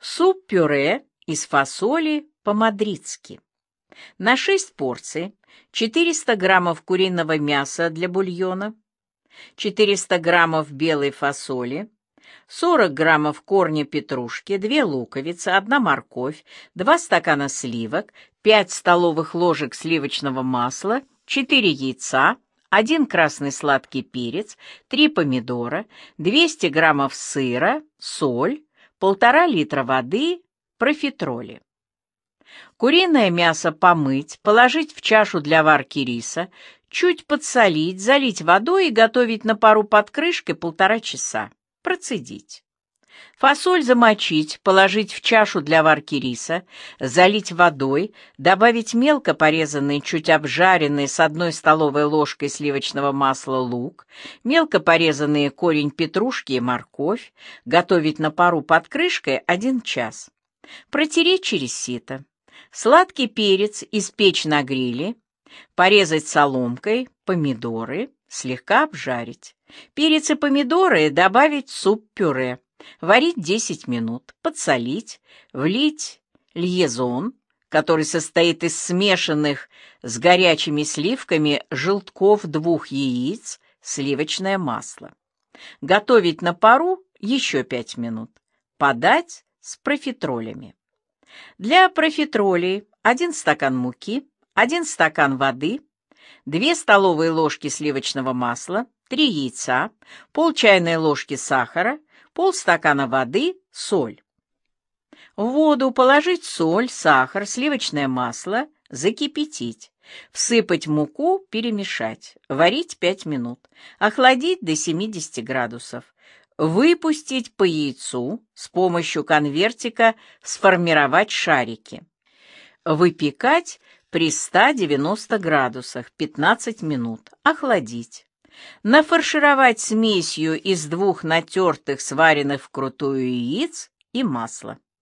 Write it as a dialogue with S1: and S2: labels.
S1: Суп-пюре из фасоли по-мадридски. На 6 порций 400 граммов куриного мяса для бульона, 400 граммов белой фасоли, 40 граммов корня петрушки, 2 луковицы, 1 морковь, 2 стакана сливок, 5 столовых ложек сливочного масла, 4 яйца, 1 красный сладкий перец, 3 помидора, 200 граммов сыра, соль, 1,5 литра воды, профитроли. Куриное мясо помыть, положить в чашу для варки риса, чуть подсолить, залить водой и готовить на пару под крышкой 1,5 часа. Процедить. Фасоль замочить, положить в чашу для варки риса, залить водой, добавить мелко порезанный, чуть обжаренный с 1 столовой ложкой сливочного масла лук, мелко порезанные корень петрушки и морковь, готовить на пару под крышкой 1 час. Протереть через сито. Сладкий перец испечь на гриле, порезать соломкой, помидоры, слегка обжарить. Перец и помидоры добавить в суп-пюре, варить 10 минут, подсолить, влить льезон, который состоит из смешанных с горячими сливками желтков 2 яиц, сливочное масло. Готовить на пару еще 5 минут. Подать с профитролями. Для профитролей 1 стакан муки, 1 стакан воды, 2 столовые ложки сливочного масла, 3 яйца, пол чайной ложки сахара, полстакана воды, соль. В воду положить соль, сахар, сливочное масло, закипятить. Всыпать муку, перемешать. Варить 5 минут. Охладить до 70 градусов. Выпустить по яйцу, с помощью конвертика сформировать шарики. Выпекать при 190 градусах 15 минут. Охладить. Нафаршировать смесью из 2 натертых, сваренных вкрутую яиц и масла.